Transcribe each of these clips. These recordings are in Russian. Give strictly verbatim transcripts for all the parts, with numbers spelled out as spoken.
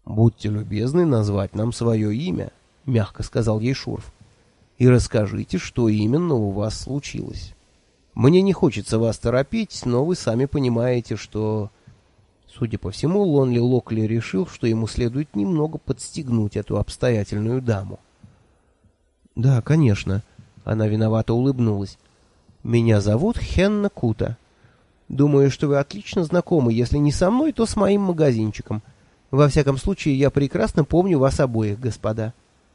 «Будьте любезны назвать нам свое имя», — мягко сказал ей Шурф, — «и расскажите, что именно у вас случилось. Мне не хочется вас торопить, но вы сами понимаете, что...» Судя по всему, Лонли Локли решил, что ему следует немного подстегнуть эту обстоятельную даму. «Да, конечно», — она виновато улыбнулась. «Меня зовут Хенна Кута. Думаю, что вы отлично знакомы, если не со мной, то с моим магазинчиком. Во всяком случае, я прекрасно помню вас обоих, господа».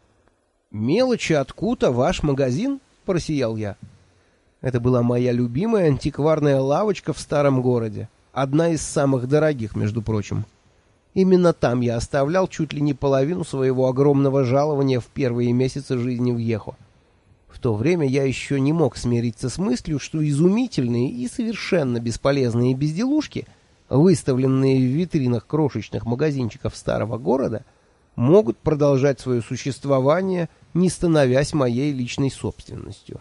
«Мелочи от Кута, ваш магазин?» — просиял я. Это была моя любимая антикварная лавочка в старом городе. Одна из самых дорогих, между прочим. Именно там я оставлял чуть ли не половину своего огромного жалования в первые месяцы жизни в Йехо. В то время я еще не мог смириться с мыслью, что изумительные и совершенно бесполезные безделушки, выставленные в витринах крошечных магазинчиков старого города, могут продолжать свое существование, не становясь моей личной собственностью.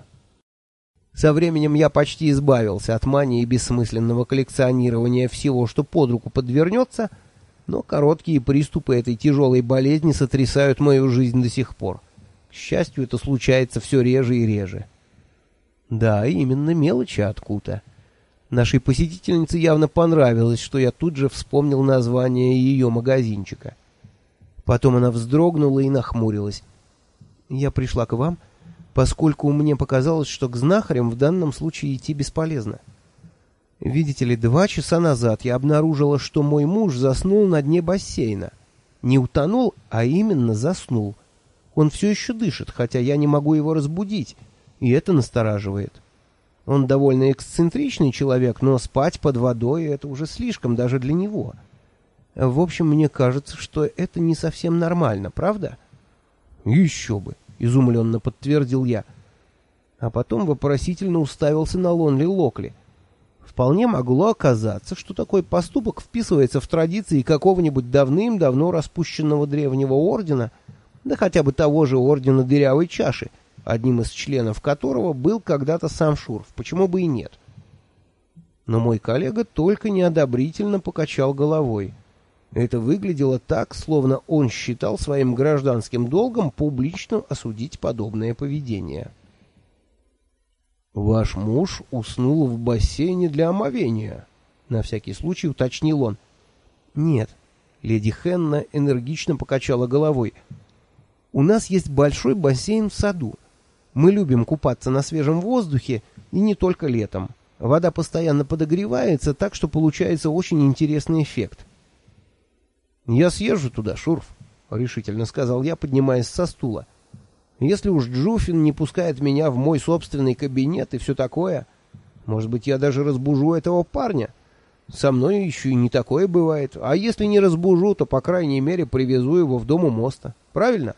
Со временем я почти избавился от мании бессмысленного коллекционирования всего, что под руку подвернется, но короткие приступы этой тяжелой болезни сотрясают мою жизнь до сих пор. К счастью, это случается все реже и реже. Да, именно мелочи от Кута. Нашей посетительнице явно понравилось, что я тут же вспомнил название ее магазинчика. Потом она вздрогнула и нахмурилась. «Я пришла к вам, поскольку мне показалось, что к знахарям в данном случае идти бесполезно. Видите ли, два часа назад я обнаружила, что мой муж заснул на дне бассейна. Не утонул, а именно заснул. Он все еще дышит, хотя я не могу его разбудить, и это настораживает. Он довольно эксцентричный человек, но спать под водой — это уже слишком даже для него. В общем, мне кажется, что это не совсем нормально, правда?» «Еще бы!» — изумленно подтвердил я. А потом вопросительно уставился на Лонли Локли. Вполне могло оказаться, что такой поступок вписывается в традиции какого-нибудь давным-давно распущенного древнего ордена, да хотя бы того же ордена Дырявой Чаши, одним из членов которого был когда-то сам Шурф, почему бы и нет. Но мой коллега только неодобрительно покачал головой. Это выглядело так, словно он считал своим гражданским долгом публично осудить подобное поведение. «Ваш муж уснул в бассейне для омовения», — на всякий случай уточнил он. «Нет», — леди Хенна энергично покачала головой. «У нас есть большой бассейн в саду. Мы любим купаться на свежем воздухе, и не только летом. Вода постоянно подогревается, так что получается очень интересный эффект». «Я съезжу туда, Шурф», — решительно сказал я, поднимаясь со стула. «Если уж Джуфин не пускает меня в мой собственный кабинет и все такое, может быть, я даже разбужу этого парня. Со мной еще и не такое бывает. А если не разбужу, то, по крайней мере, привезу его в дом у моста. Правильно?»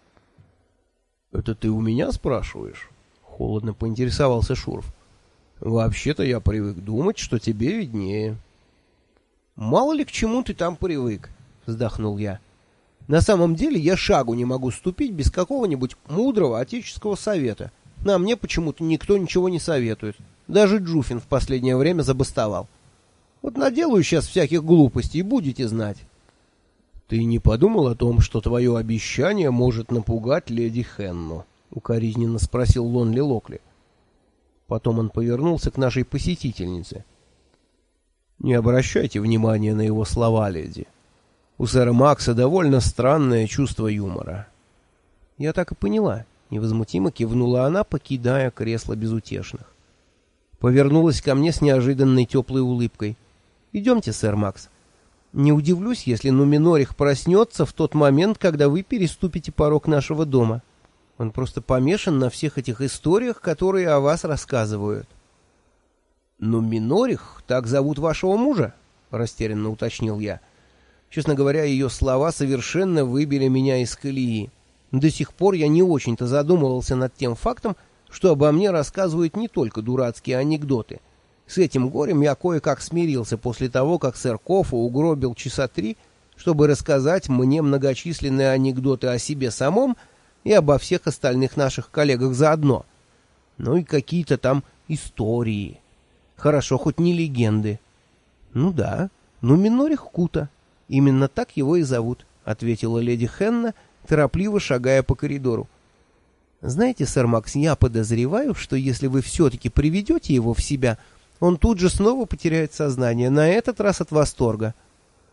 «Это ты у меня спрашиваешь?» — холодно поинтересовался Шурф. «Вообще-то я привык думать, что тебе виднее». «Мало ли к чему ты там привык», — вздохнул я. «На самом деле я шагу не могу ступить без какого-нибудь мудрого отеческого совета. А мне почему-то никто ничего не советует. Даже Джуфин в последнее время забастовал. Вот наделаю сейчас всяких глупостей, будете знать». «Ты не подумал о том, что твое обещание может напугать леди Хенну?» — укоризненно спросил Лонли Локли. Потом он повернулся к нашей посетительнице. «Не обращайте внимания на его слова, леди. У сэра Макса довольно странное чувство юмора». «Я так и поняла», — невозмутимо кивнула она, покидая кресло безутешных. Повернулась ко мне с неожиданной теплой улыбкой. «Идемте, сэр Макс. Не удивлюсь, если Нуминорих проснется в тот момент, когда вы переступите порог нашего дома. Он просто помешан на всех этих историях, которые о вас рассказывают». «Нуминорих? Так зовут вашего мужа?» — растерянно уточнил я. Честно говоря, ее слова совершенно выбили меня из колеи. До сих пор я не очень-то задумывался над тем фактом, что обо мне рассказывают не только дурацкие анекдоты. С этим горем я кое-как смирился после того, как сэр Кофа угробил часа три, чтобы рассказать мне многочисленные анекдоты о себе самом и обо всех остальных наших коллегах заодно. Ну и какие-то там истории. Хорошо, хоть не легенды. Ну да, Нуминорих Кута. Именно так его и зовут. — ответила леди Хенна, торопливо шагая по коридору. «Знаете, сэр Макс, я подозреваю, что если вы все-таки приведете его в себя, он тут же снова потеряет сознание, на этот раз от восторга».